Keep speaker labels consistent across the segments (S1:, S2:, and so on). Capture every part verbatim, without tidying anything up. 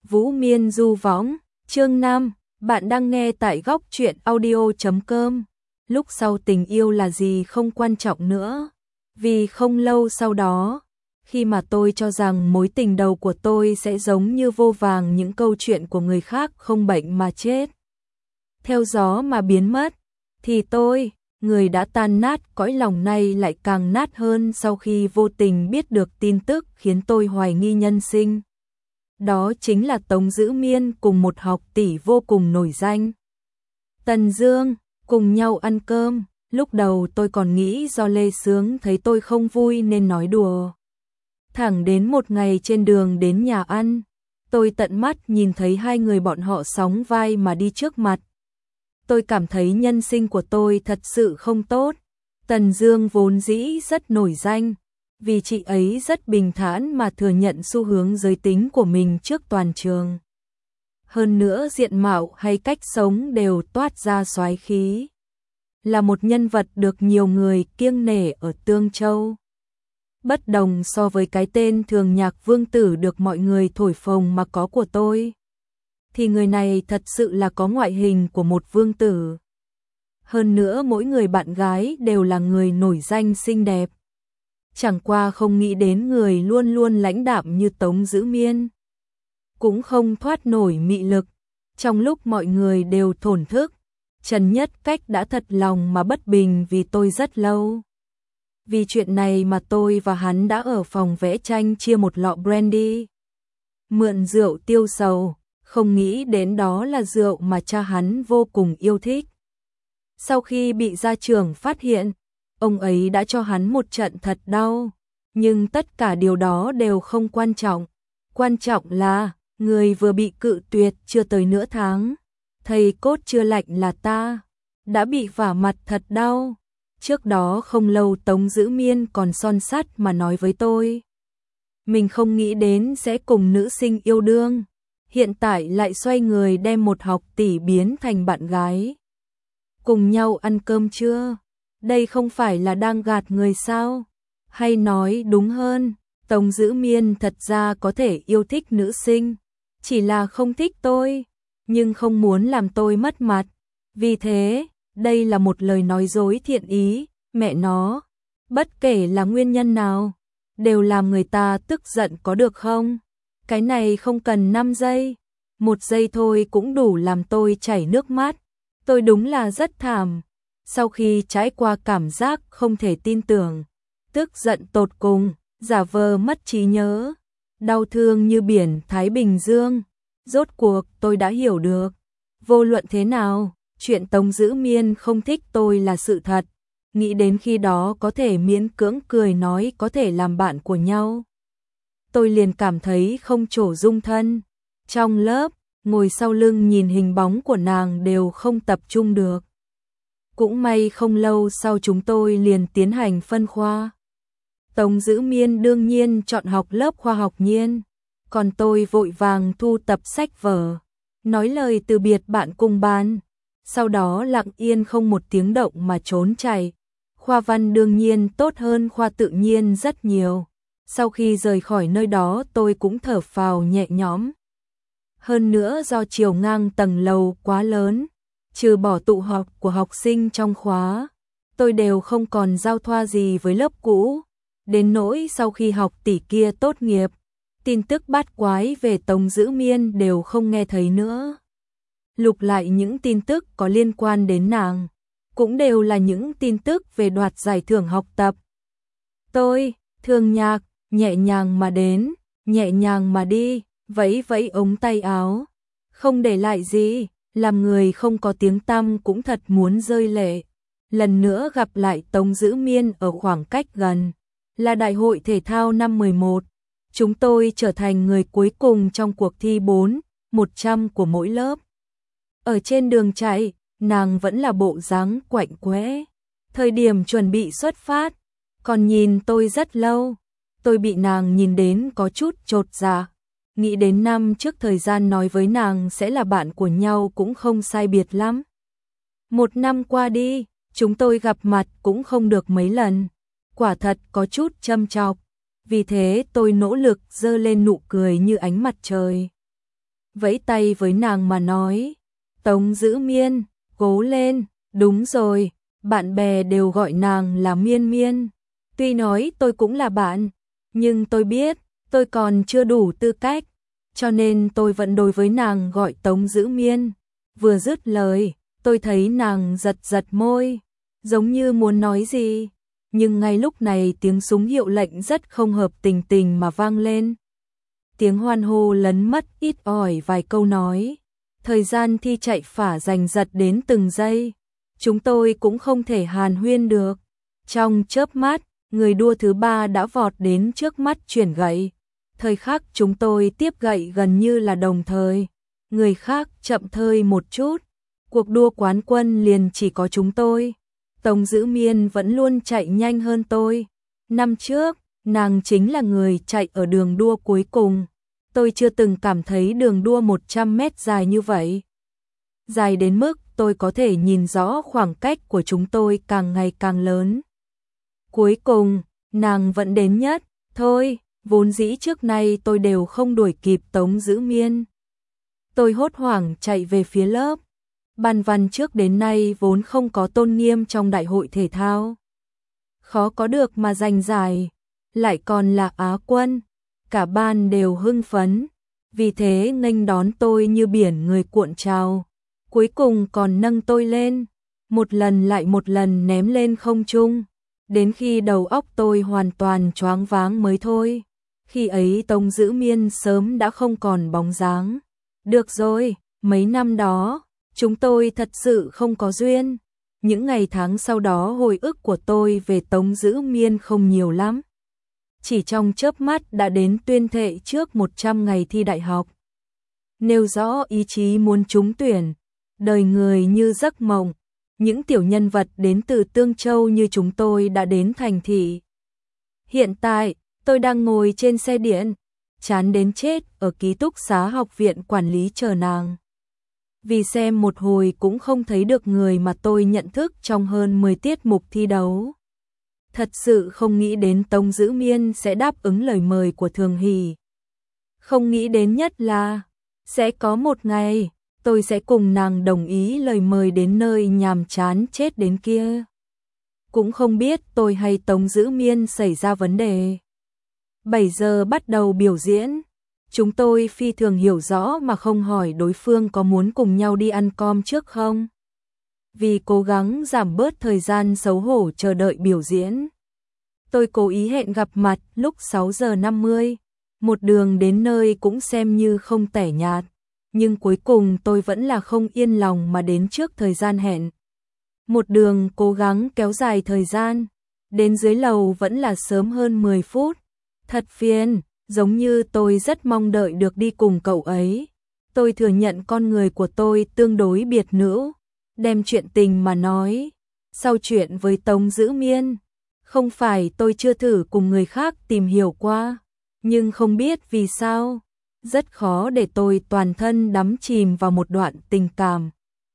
S1: Vũ Miên du võng, chương năm, bạn đang nghe tại góc truyện audio chấm com. Lúc sau tình yêu là gì không quan trọng nữa. Vì không lâu sau đó, khi mà tôi cho rằng mối tình đầu của tôi sẽ giống như vô vàng những câu chuyện của người khác không bệnh mà chết, theo gió mà biến mất, thì tôi, người đã tan nát cõi lòng này lại càng nát hơn sau khi vô tình biết được tin tức khiến tôi hoài nghi nhân sinh. Đó chính là Tống Dữ Miên cùng một học tỷ vô cùng nổi danh, Tần Dương, cùng nhau ăn cơm. Lúc đầu tôi còn nghĩ do Lê Sướng thấy tôi không vui nên nói đùa. Thẳng đến một ngày trên đường đến nhà ăn, tôi tận mắt nhìn thấy hai người bọn họ sóng vai mà đi trước mặt. Tôi cảm thấy nhân sinh của tôi thật sự không tốt. Tần Dương vốn dĩ rất nổi danh, vì chị ấy rất bình thản mà thừa nhận xu hướng giới tính của mình trước toàn trường. Hơn nữa diện mạo hay cách sống đều toát ra soái khí. Là một nhân vật được nhiều người kiêng nể ở Tương Châu. Bất đồng so với cái tên Thường Nhạc Vương Tử được mọi người thổi phồng mà có của tôi, thì người này thật sự là có ngoại hình của một vương tử. Hơn nữa mỗi người bạn gái đều là người nổi danh xinh đẹp. Chẳng qua không nghĩ đến người luôn luôn lãnh đạm như Tống Dữ Miên cũng không thoát nổi mị lực. Trong lúc mọi người đều thổn thức, Trần Nhất Cách đã thật lòng mà bất bình vì tôi rất lâu. Vì chuyện này mà tôi và hắn đã ở phòng vẽ tranh chia một lọ brandy, mượn rượu tiêu sầu, không nghĩ đến đó là rượu mà cha hắn vô cùng yêu thích. Sau khi bị gia trưởng phát hiện, ông ấy đã cho hắn một trận thật đau, nhưng tất cả điều đó đều không quan trọng. Quan trọng là, người vừa bị cự tuyệt chưa tới nửa tháng, thầy cốt chưa lạnh là ta, đã bị vả mặt thật đau. Trước đó không lâu Tống Dữ Miên còn son sắt mà nói với tôi, mình không nghĩ đến sẽ cùng nữ sinh yêu đương, hiện tại lại xoay người đem một học tỷ biến thành bạn gái. Cùng nhau ăn cơm chưa? Đây không phải là đang gạt người sao? Hay nói đúng hơn, Tống Dữ Miên thật ra có thể yêu thích nữ sinh, chỉ là không thích tôi, nhưng không muốn làm tôi mất mặt. Vì thế, đây là một lời nói dối thiện ý, mẹ nó. Bất kể là nguyên nhân nào, đều làm người ta tức giận có được không? Cái này không cần năm giây, một giây thôi cũng đủ làm tôi chảy nước mắt. Tôi đúng là rất thảm. Sau khi trải qua cảm giác không thể tin tưởng, tức giận tột cùng, giả vờ mất trí nhớ, đau thương như biển Thái Bình Dương, rốt cuộc tôi đã hiểu được. Vô luận thế nào, chuyện Tống Dữ Miên không thích tôi là sự thật. Nghĩ đến khi đó có thể miễn cưỡng cười nói có thể làm bạn của nhau, tôi liền cảm thấy không chỗ dung thân. Trong lớp, ngồi sau lưng nhìn hình bóng của nàng đều không tập trung được. Cũng may không lâu sau chúng tôi liền tiến hành phân khoa. Tống Dữ Miên đương nhiên chọn học lớp khoa học nhiên, còn tôi vội vàng thu tập sách vở, nói lời từ biệt bạn cùng ban, sau đó lặng yên không một tiếng động mà trốn chạy. Khoa văn đương nhiên tốt hơn khoa tự nhiên rất nhiều. Sau khi rời khỏi nơi đó tôi cũng thở phào nhẹ nhõm. Hơn nữa do chiều ngang tầng lầu quá lớn, trừ bỏ tụ họp của học sinh trong khóa, tôi đều không còn giao thoa gì với lớp cũ. Đến nỗi sau khi học tỷ kia tốt nghiệp, tin tức bát quái về Tống Dữ Miên đều không nghe thấy nữa. Lục lại những tin tức có liên quan đến nàng, cũng đều là những tin tức về đoạt giải thưởng học tập. Tôi, Thường Nhạc, nhẹ nhàng mà đến, nhẹ nhàng mà đi, vẫy vẫy ống tay áo, không để lại gì, làm người không có tiếng tăm cũng thật muốn rơi lệ. Lần nữa gặp lại Tống Dữ Miên ở khoảng cách gần, là đại hội thể thao năm mười một. Chúng tôi trở thành người cuối cùng trong cuộc thi bốn, một trăm của mỗi lớp. Ở trên đường chạy, nàng vẫn là bộ dáng quạnh quẽ. Thời điểm chuẩn bị xuất phát, còn nhìn tôi rất lâu. Tôi bị nàng nhìn đến có chút chột dạ. Nghĩ đến năm trước thời gian nói với nàng sẽ là bạn của nhau cũng không sai biệt lắm. Một năm qua đi, chúng tôi gặp mặt cũng không được mấy lần. Quả thật có chút châm chọc. Vì thế tôi nỗ lực giơ lên nụ cười như ánh mặt trời. vẫy tay với nàng mà nói, Tống Dữ Miên, cố lên, đúng rồi, bạn bè đều gọi nàng là Miên Miên. Tuy nói tôi cũng là bạn, nhưng tôi biết tôi còn chưa đủ tư cách, cho nên tôi vẫn đối với nàng gọi Tống Dữ Miên. Vừa dứt lời, tôi thấy nàng giật giật môi, giống như muốn nói gì, nhưng ngay lúc này tiếng súng hiệu lệnh rất không hợp tình tình mà vang lên. Tiếng hoan hô lấn mất ít ỏi vài câu nói, thời gian thi chạy phả giành giật đến từng giây, chúng tôi cũng không thể hàn huyên được. Trong chớp mắt, người đua thứ ba đã vọt đến trước mắt chuyển gậy. Thời khắc chúng tôi tiếp gậy gần như là đồng thời, người khác chậm thơi một chút, cuộc đua quán quân liền chỉ có chúng tôi. Tống Dữ Miên vẫn luôn chạy nhanh hơn tôi. Năm trước, nàng chính là người chạy ở đường đua cuối cùng. Tôi chưa từng cảm thấy đường đua một trăm mét dài như vậy. Dài đến mức tôi có thể nhìn rõ khoảng cách của chúng tôi càng ngày càng lớn. Cuối cùng, nàng vẫn đến nhất. Thôi, vốn dĩ trước nay tôi đều không đuổi kịp Tống Dữ Miên. Tôi hốt hoảng chạy về phía lớp. Ban văn trước đến nay vốn không có tôn nghiêm trong đại hội thể thao. Khó có được mà giành giải, lại còn là Á quân. Cả ban đều hưng phấn, vì thế nghênh đón tôi như biển người cuộn trào. Cuối cùng còn nâng tôi lên, một lần lại một lần ném lên không trung, đến khi đầu óc tôi hoàn toàn choáng váng mới thôi. Khi ấy Tống Dữ Miên sớm đã không còn bóng dáng. Được rồi, mấy năm đó, chúng tôi thật sự không có duyên. Những ngày tháng sau đó hồi ức của tôi về Tống Dữ Miên không nhiều lắm. Chỉ trong chớp mắt đã đến tuyên thệ trước một trăm ngày thi đại học. Nêu rõ ý chí muốn trúng tuyển, đời người như giấc mộng, những tiểu nhân vật đến từ Tương Châu như chúng tôi đã đến thành thị. Hiện tại, tôi đang ngồi trên xe điện, chán đến chết ở ký túc xá học viện quản lý chờ nàng. Vì xem một hồi cũng không thấy được người mà tôi nhận thức trong hơn mười tiết mục thi đấu. Thật sự không nghĩ đến Tống Dữ Miên sẽ đáp ứng lời mời của Thường Hỷ. Không nghĩ đến nhất là, sẽ có một ngày, tôi sẽ cùng nàng đồng ý lời mời đến nơi nhàm chán chết đến kia. Cũng không biết tôi hay Tống Dữ Miên xảy ra vấn đề. bảy giờ bắt đầu biểu diễn. Chúng tôi phi thường hiểu rõ mà không hỏi đối phương có muốn cùng nhau đi ăn com trước không. Vì cố gắng giảm bớt thời gian xấu hổ chờ đợi biểu diễn, tôi cố ý hẹn gặp mặt lúc sáu giờ năm mươi. Một đường đến nơi cũng xem như không tẻ nhạt, nhưng cuối cùng tôi vẫn là không yên lòng mà đến trước thời gian hẹn. Một đường cố gắng kéo dài thời gian, đến dưới lầu vẫn là sớm hơn mười phút. Thật phiền, giống như tôi rất mong đợi được đi cùng cậu ấy. Tôi thừa nhận con người của tôi tương đối biệt nữ, đem chuyện tình mà nói. Sau chuyện với Tống Dữ Miên, không phải tôi chưa thử cùng người khác tìm hiểu qua, nhưng không biết vì sao, rất khó để tôi toàn thân đắm chìm vào một đoạn tình cảm.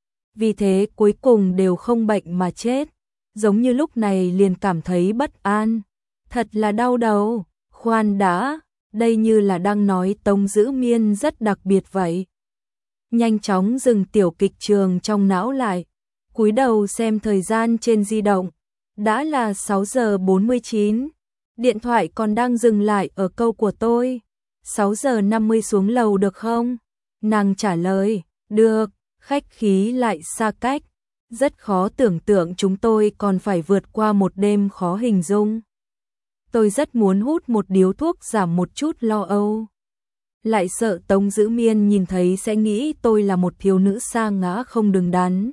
S1: Vì thế cuối cùng đều không bệnh mà chết, giống như lúc này liền cảm thấy bất an. Thật là đau đầu, khoan đã, đây như là đang nói Tống Dữ Miên rất đặc biệt vậy. Nhanh chóng dừng tiểu kịch trường trong não lại, cúi đầu xem thời gian trên di động, đã là sáu giờ bốn mươi chín, điện thoại còn đang dừng lại ở câu của tôi, sáu giờ năm mươi xuống lầu được không? Nàng trả lời, được, khách khí lại xa cách, rất khó tưởng tượng chúng tôi còn phải vượt qua một đêm khó hình dung. Tôi rất muốn hút một điếu thuốc giảm một chút lo âu. Lại sợ Tống Dữ Miên nhìn thấy sẽ nghĩ tôi là một thiếu nữ sa ngã không đứng đắn.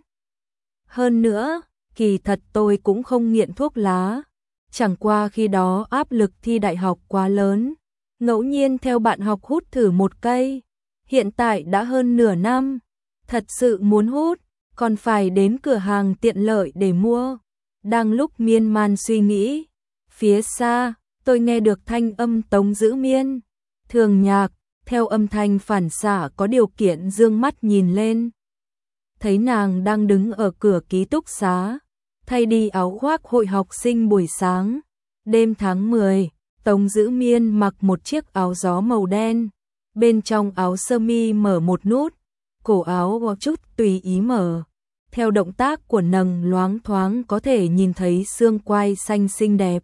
S1: Hơn nữa, kỳ thật tôi cũng không nghiện thuốc lá. Chẳng qua khi đó áp lực thi đại học quá lớn. Ngẫu nhiên theo bạn học hút thử một cây. Hiện tại đã hơn nửa năm. Thật sự muốn hút, còn phải đến cửa hàng tiện lợi để mua. Đang lúc miên man suy nghĩ, phía xa, tôi nghe được thanh âm Tống Dữ Miên. Thường Nhạc, theo âm thanh phản xạ có điều kiện dương mắt nhìn lên. Thấy nàng đang đứng ở cửa ký túc xá, thay đi áo khoác hội học sinh buổi sáng. Đêm tháng mười, Tống Dữ Miên mặc một chiếc áo gió màu đen, bên trong áo sơ mi mở một nút, cổ áo có chút tùy ý mở. Theo động tác của nàng loáng thoáng có thể nhìn thấy xương quai xanh xinh đẹp.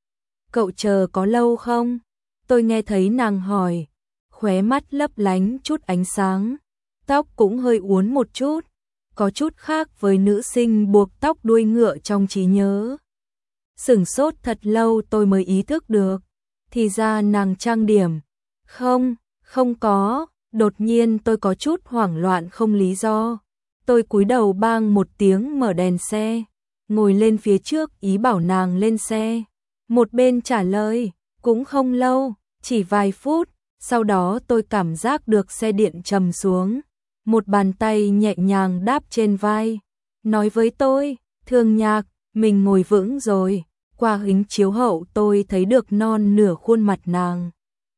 S1: Cậu chờ có lâu không? Tôi nghe thấy nàng hỏi, khóe mắt lấp lánh chút ánh sáng, tóc cũng hơi uốn một chút, có chút khác với nữ sinh buộc tóc đuôi ngựa trong trí nhớ. Sửng sốt thật lâu tôi mới ý thức được, thì ra nàng trang điểm. Không, không có, đột nhiên tôi có chút hoảng loạn không lý do. Tôi cúi đầu bang một tiếng mở đèn xe, ngồi lên phía trước ý bảo nàng lên xe. Một bên trả lời, cũng không lâu, chỉ vài phút, sau đó tôi cảm giác được xe điện trầm xuống. Một bàn tay nhẹ nhàng đáp trên vai, nói với tôi, Thương Nhạc, mình ngồi vững rồi. Qua kính chiếu hậu tôi thấy được non nửa khuôn mặt nàng.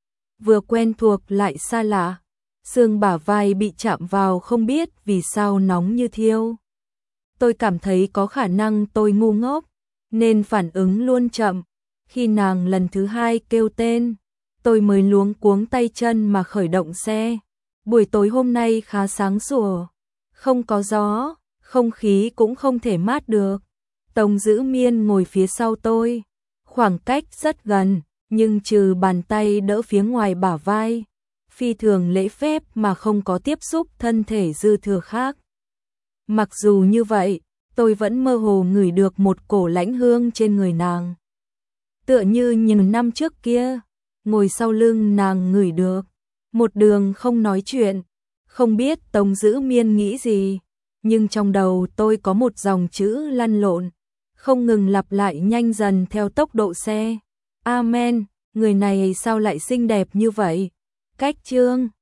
S1: Vừa quen thuộc lại xa lạ, xương bả vai bị chạm vào không biết vì sao nóng như thiêu. Tôi cảm thấy có khả năng tôi ngu ngốc, nên phản ứng luôn chậm. Khi nàng lần thứ hai kêu tên, tôi mới luống cuống tay chân mà khởi động xe. Buổi tối hôm nay khá sáng sủa, không có gió, không khí cũng không thể mát được. Tống Dữ Miên ngồi phía sau tôi, khoảng cách rất gần, nhưng trừ bàn tay đỡ phía ngoài bả vai, phi thường lễ phép mà không có tiếp xúc thân thể dư thừa khác. Mặc dù như vậy, tôi vẫn mơ hồ ngửi được một cổ lãnh hương trên người nàng. Tựa như nhiều năm trước kia, ngồi sau lưng nàng ngửi được. Một đường không nói chuyện, không biết Tống Dữ Miên nghĩ gì, nhưng trong đầu tôi có một dòng chữ lăn lộn, không ngừng lặp lại nhanh dần theo tốc độ xe. Amen, người này sao lại xinh đẹp như vậy? Cách chương